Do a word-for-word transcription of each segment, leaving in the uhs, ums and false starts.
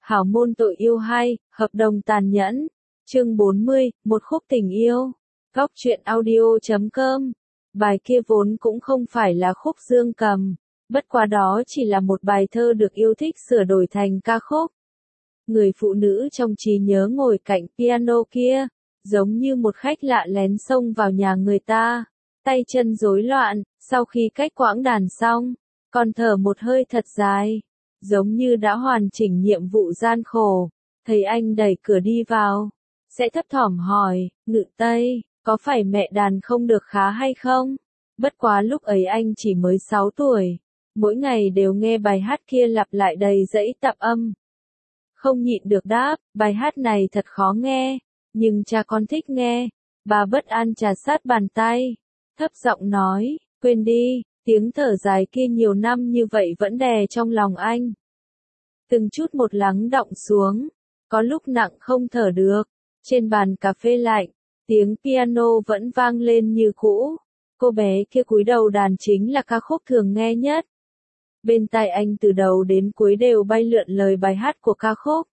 Hảo môn tội yêu hay, hợp đồng tàn nhẫn. Chương bốn mươi, một khúc tình yêu. Góc truyện audio chấm com. Bài kia vốn cũng không phải là khúc dương cầm, bất quá đó chỉ là một bài thơ được yêu thích sửa đổi thành ca khúc. Người phụ nữ trong trí nhớ ngồi cạnh piano kia, giống như một khách lạ lén xông vào nhà người ta, tay chân rối loạn, sau khi cách quãng đàn xong, còn thở một hơi thật dài, giống như đã hoàn chỉnh nhiệm vụ gian khổ. Thấy anh đẩy cửa đi vào, sẽ thấp thỏm hỏi, Ngự Tây, có phải mẹ đàn không được khá hay không? Bất quá lúc ấy anh chỉ mới sáu tuổi, mỗi ngày đều nghe bài hát kia lặp lại đầy dãy tạp âm. Không nhịn được đáp, bài hát này thật khó nghe, nhưng cha con thích nghe. Bà bất an trà sát bàn tay, thấp giọng nói, quên đi, tiếng thở dài kia nhiều năm như vậy vẫn đè trong lòng anh. Từng chút một lắng đọng xuống, có lúc nặng không thở được. Trên bàn cà phê lạnh, tiếng piano vẫn vang lên như cũ. Cô bé kia cúi đầu đàn chính là ca khúc thường nghe nhất. Bên tai anh từ đầu đến cuối đều bay lượn lời bài hát của ca khúc.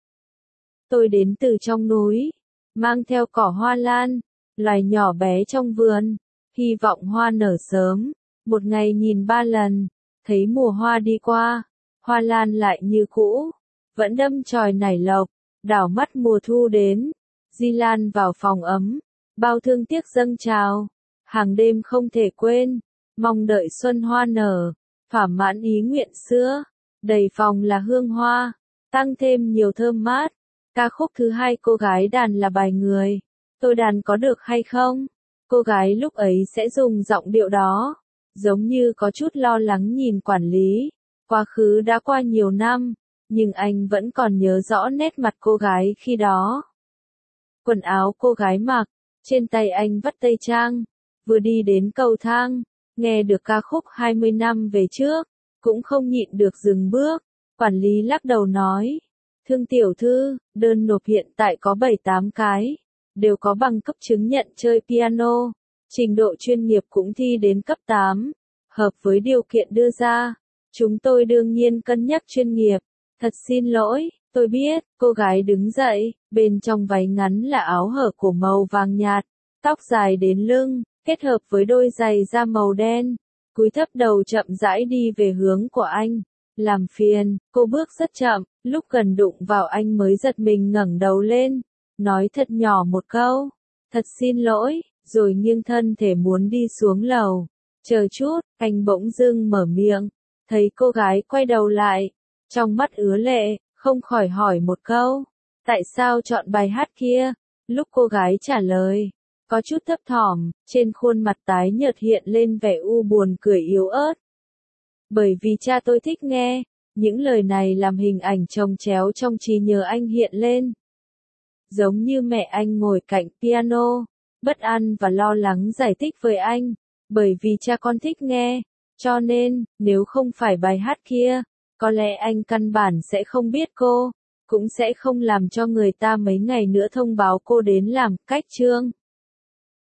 Tôi đến từ trong núi, mang theo cỏ hoa lan, loài nhỏ bé trong vườn, hy vọng hoa nở sớm, một ngày nhìn ba lần, thấy mùa hoa đi qua, hoa lan lại như cũ, vẫn đâm chồi nảy lộc, đảo mắt mùa thu đến, di lan vào phòng ấm, bao thương tiếc dâng trào, hàng đêm không thể quên, mong đợi xuân hoa nở, thỏa mãn ý nguyện xưa, đầy phòng là hương hoa, tăng thêm nhiều thơm mát. Ca khúc thứ hai cô gái đàn là bài người, tôi đàn có được hay không? Cô gái lúc ấy sẽ dùng giọng điệu đó, giống như có chút lo lắng nhìn quản lý. Quá khứ đã qua nhiều năm, nhưng anh vẫn còn nhớ rõ nét mặt cô gái khi đó. Quần áo cô gái mặc, trên tay anh vắt tây trang, vừa đi đến cầu thang, nghe được ca khúc hai mươi năm về trước, cũng không nhịn được dừng bước. Quản lý lắc đầu nói, Thương tiểu thư, đơn nộp hiện tại có bảy tám cái, đều có bằng cấp chứng nhận chơi piano, trình độ chuyên nghiệp cũng thi đến cấp tám, hợp với điều kiện đưa ra. Chúng tôi đương nhiên cân nhắc chuyên nghiệp, thật xin lỗi, tôi biết. Cô gái đứng dậy, bên trong váy ngắn là áo hở cổ màu vàng nhạt, tóc dài đến lưng, kết hợp với đôi giày da màu đen, cúi thấp đầu chậm rãi đi về hướng của anh. Làm phiền, cô bước rất chậm, lúc gần đụng vào anh mới giật mình ngẩng đầu lên, nói thật nhỏ một câu, thật xin lỗi, rồi nghiêng thân thể muốn đi xuống lầu. Chờ chút, anh bỗng dưng mở miệng, thấy cô gái quay đầu lại, trong mắt ứa lệ, không khỏi hỏi một câu, tại sao chọn bài hát kia? Lúc cô gái trả lời, có chút thấp thỏm, trên khuôn mặt tái nhợt hiện lên vẻ u buồn cười yếu ớt. Bởi vì cha tôi thích nghe, những lời này làm hình ảnh chồng chéo trong trí nhớ anh hiện lên. Giống như mẹ anh ngồi cạnh piano, bất an và lo lắng giải thích với anh, bởi vì cha con thích nghe, cho nên, nếu không phải bài hát kia, có lẽ anh căn bản sẽ không biết cô, cũng sẽ không làm cho người ta mấy ngày nữa thông báo cô đến làm cách trương.